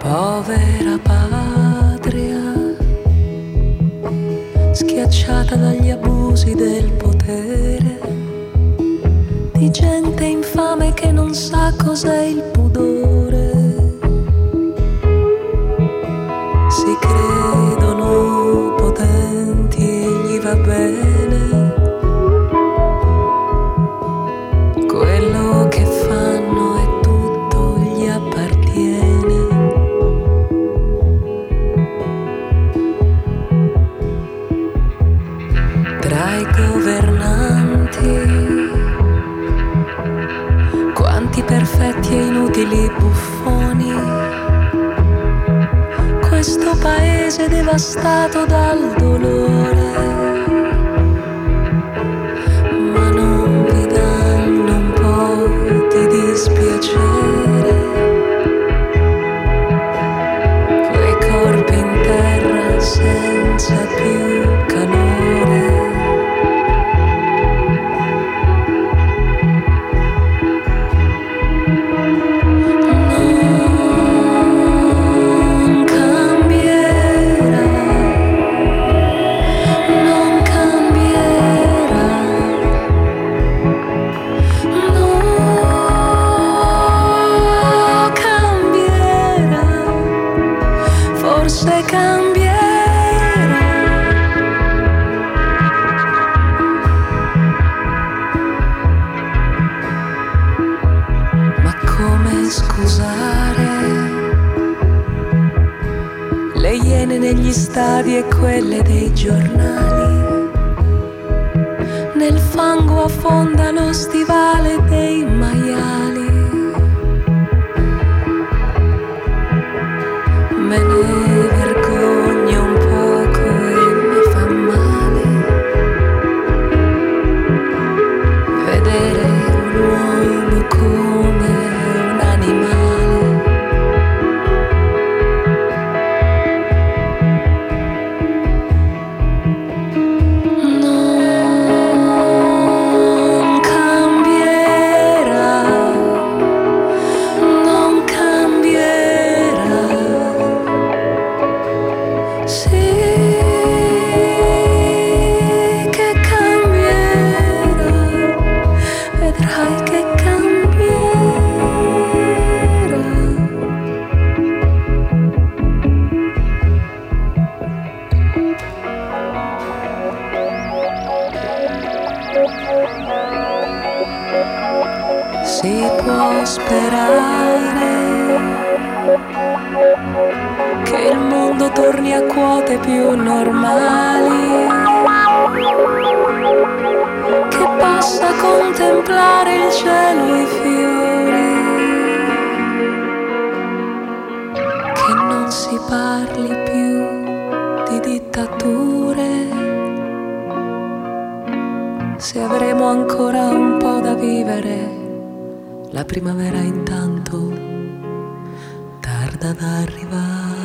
Povera patria, schiacciata dagli abusi del potere, di gente infame che non sa cos'è il pudore. Si credono potenti e gli va bene quello che fanno e tutto gli appartiene. Tra i governanti, quanti perfetti e inutili buffoni, questo paese devastato dal dolore, ma non vi danno un po' di dispiacere quei corpi in terra senza più calore. Forse cambierà, ma come scusare le iene negli stadi e quelle dei giornali? Nel fango affonda lo stivale dei maiali. Me ne vergogno un poco e mi fa male vedere un uomo come un animale. Non cambierà, non cambierà. Sì che cambierà, vedrai che cambierà. Si può sperare che il mondo torni a quote più normali, che possa contemplare il cielo e i fiori, che non si parli più di dittature, se avremo ancora un po' da vivere. La primavera intanto tarda ad arrivare.